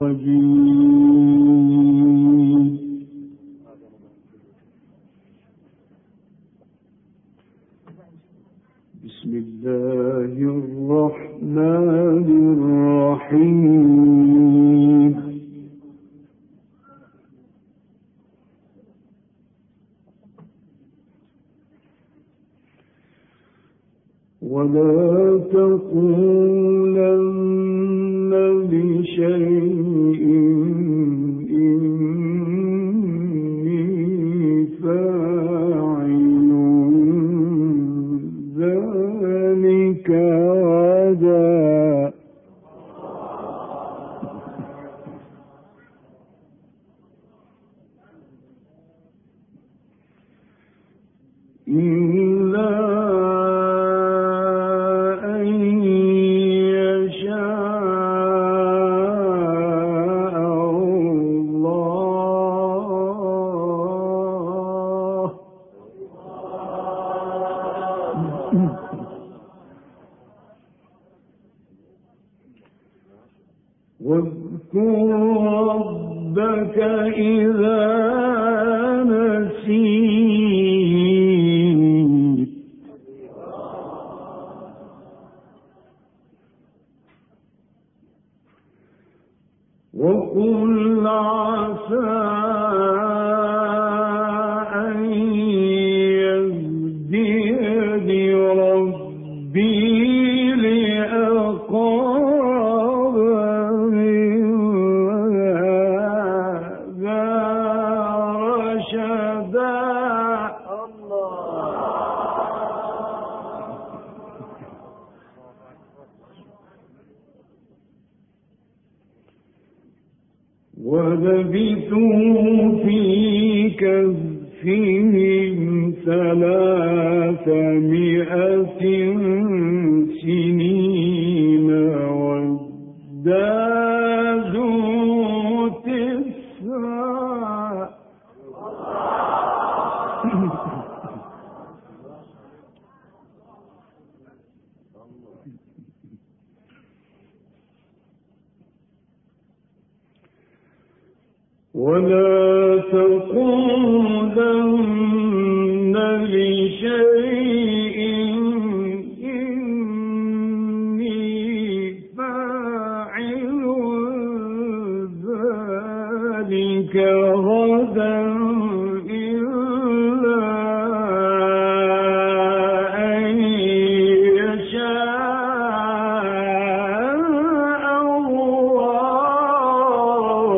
بسم الله الرحمن الرحيم. ولا تقولن لشيء إني فاعل ذلك غدا إلا أن يشاء الله. واذكر ربك إذا نسيت وقل عسى أن يهديني ربي لأقرب من هذا رشدا. ولبثوا في كهفهم 300 سنين وازدادوا 9. ولا تقولن لشيء إني فاعل ذلك غدا إلا أن يشاء الله.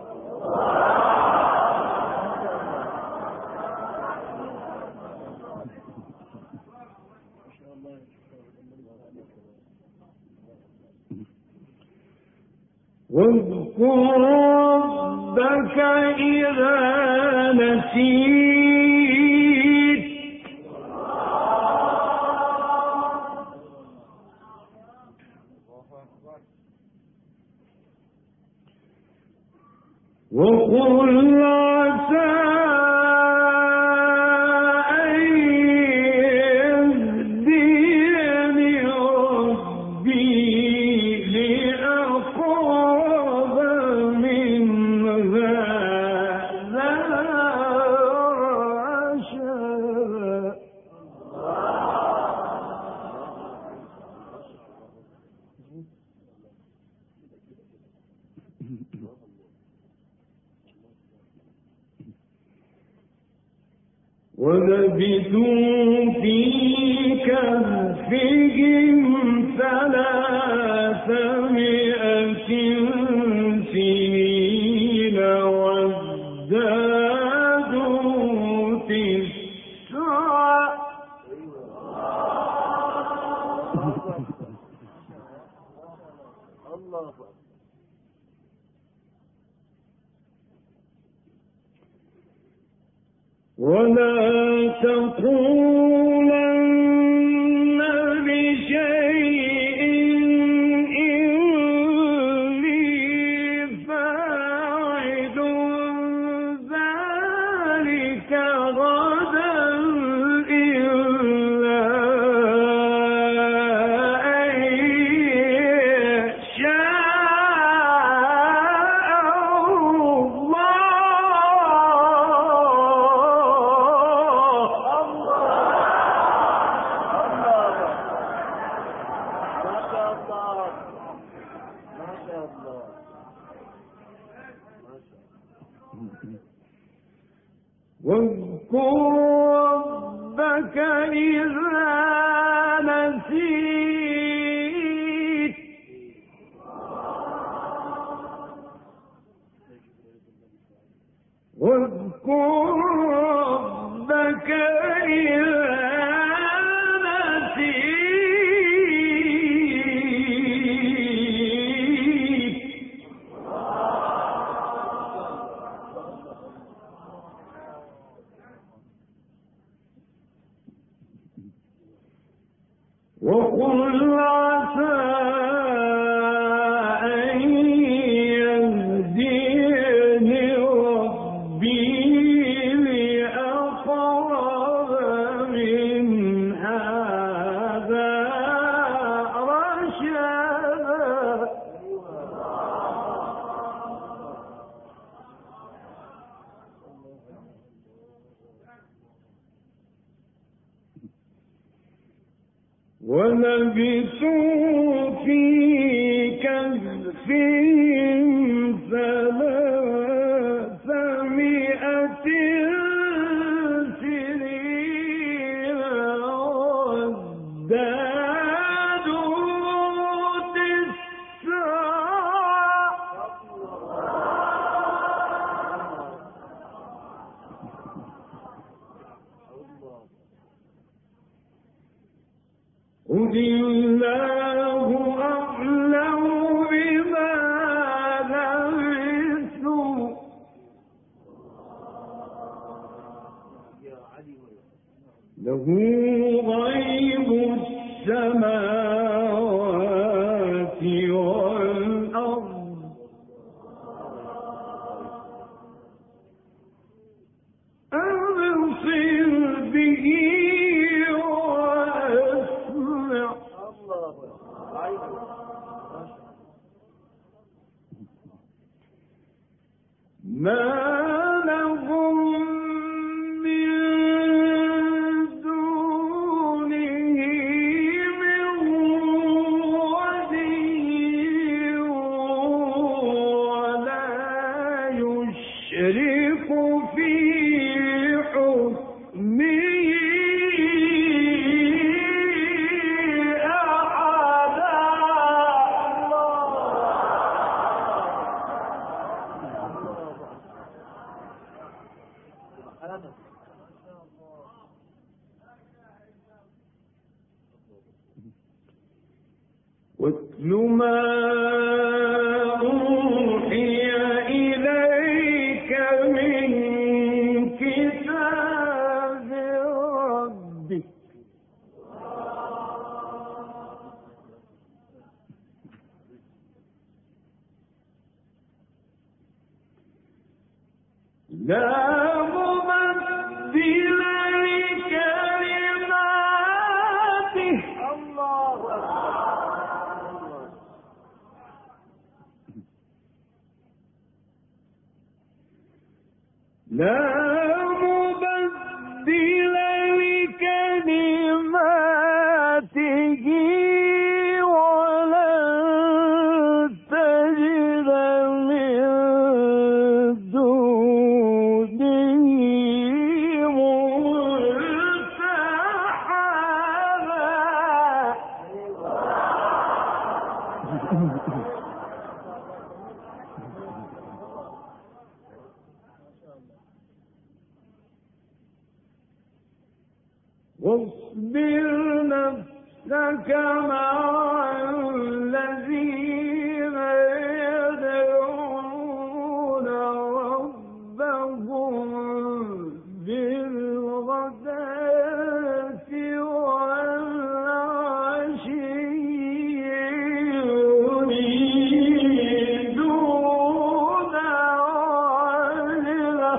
واذكر ربك إذا نسيت وقل عسى أن يهديني ربي لأقرب من هذا رشدا. ولبثوا في كهفهم 300 سنين وازدادوا 9. ولا تقولن لشيء إني فاعل ذلك غدا إلا أن يشاء واذكر ربك إذا نسيت واذكر ربك إذا وقل عسى أن يهديني ربي لأقرب من هذا رشدا ولبثوا في كهفهم 300 سنين وازدادوا 9 قل الله أعلم بما لبثوا له غيب السماوات والأرض أبصر به ما لهم من دونه من ولي ولا يشرك في حكمه واتل ما أوحي إليك من كتاب ربك لا مبدل لكلماته الله لا مبدل لكلماته ولن تجد من دونه ملتحدا واصبر نفسك مع الذين يدعون ربهم بالغداة والعشي يريدون وجهه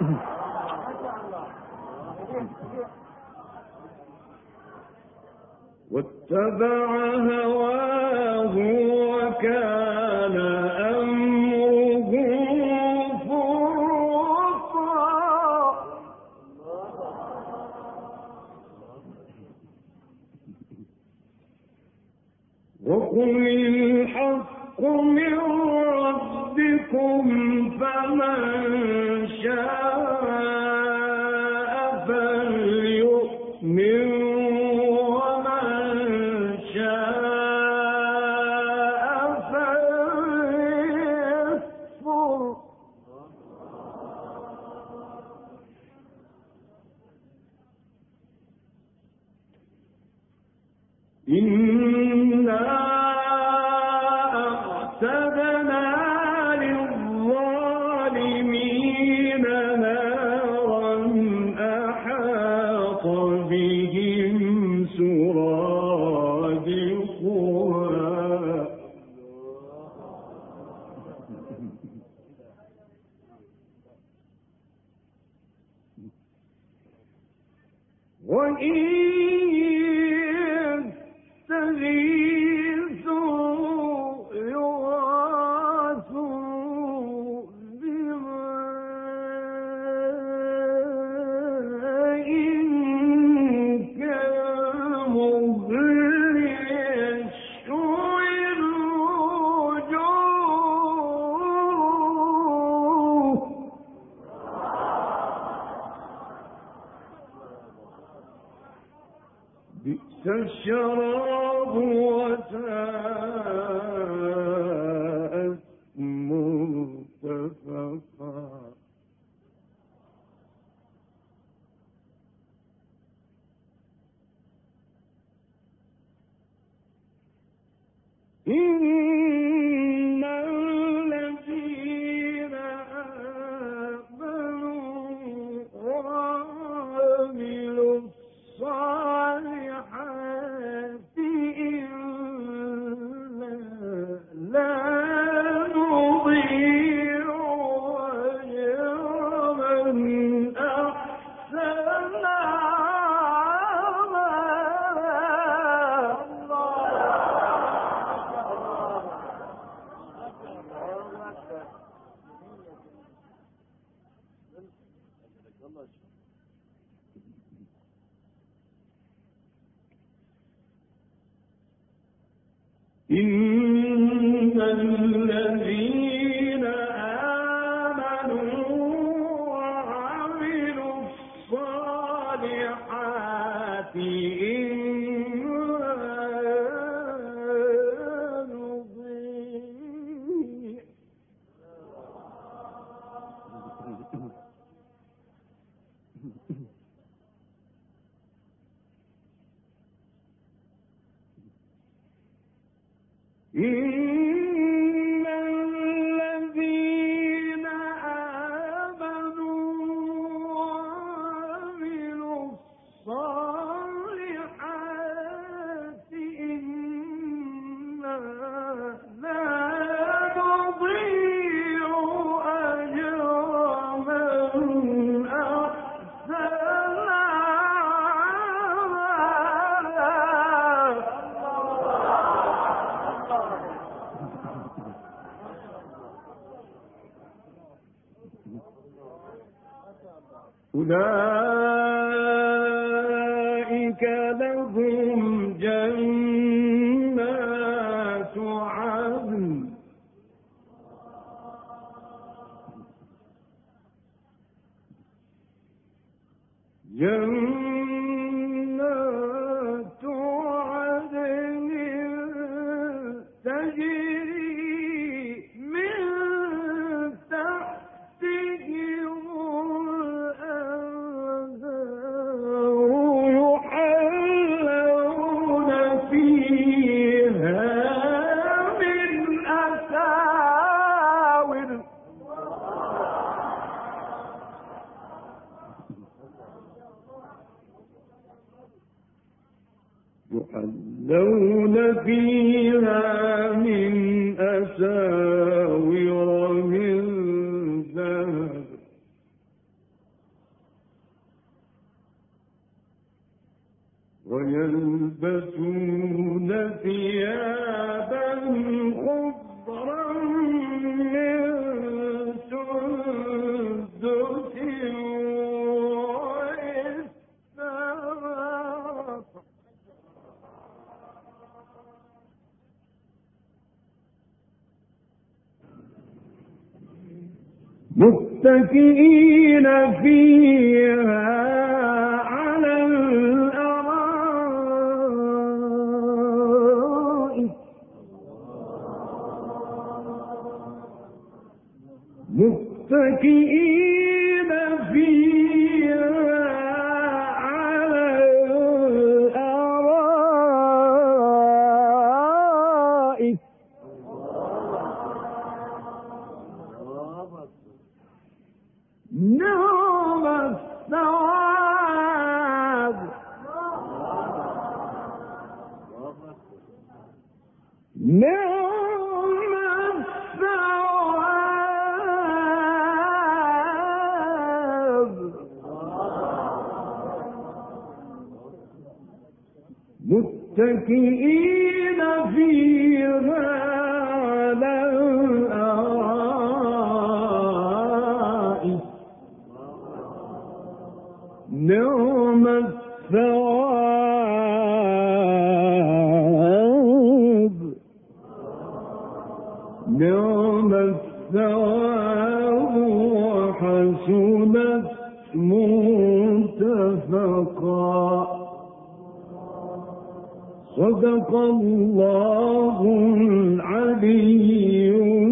واتبع هواه وكان أمره فرطا. وقل الحق من ربكم فمن شاء فليؤمن ومن شاء فليكفر. إنا أعتدنا للظالمين نارا أحاط بهم سرادقها وإن يستغيثوا يغاثوا بماء كالمهل يشوي الوجوه. بئس الشراب وساءت مرتفقا. إن الذين آمنوا وعملوا الصالحات إنا لا نضيع أجر من أحسن إن الذين آمنوا وعملوا الصالحات إنا نضيع إن الذين آمنوا وعملوا الصالحات إنا لا نضيع أجر من أحسن أولئك لهم جنات عدن تجري من تحتهم الأنهار متكئين فيها على الأرائك متكئين فيها على الأرائك نعم الثواب نعم الثواب متكئين فيها على الأرائك نعم الثواب نعم الثواب وحسنت مرتفقا صدق الله العلي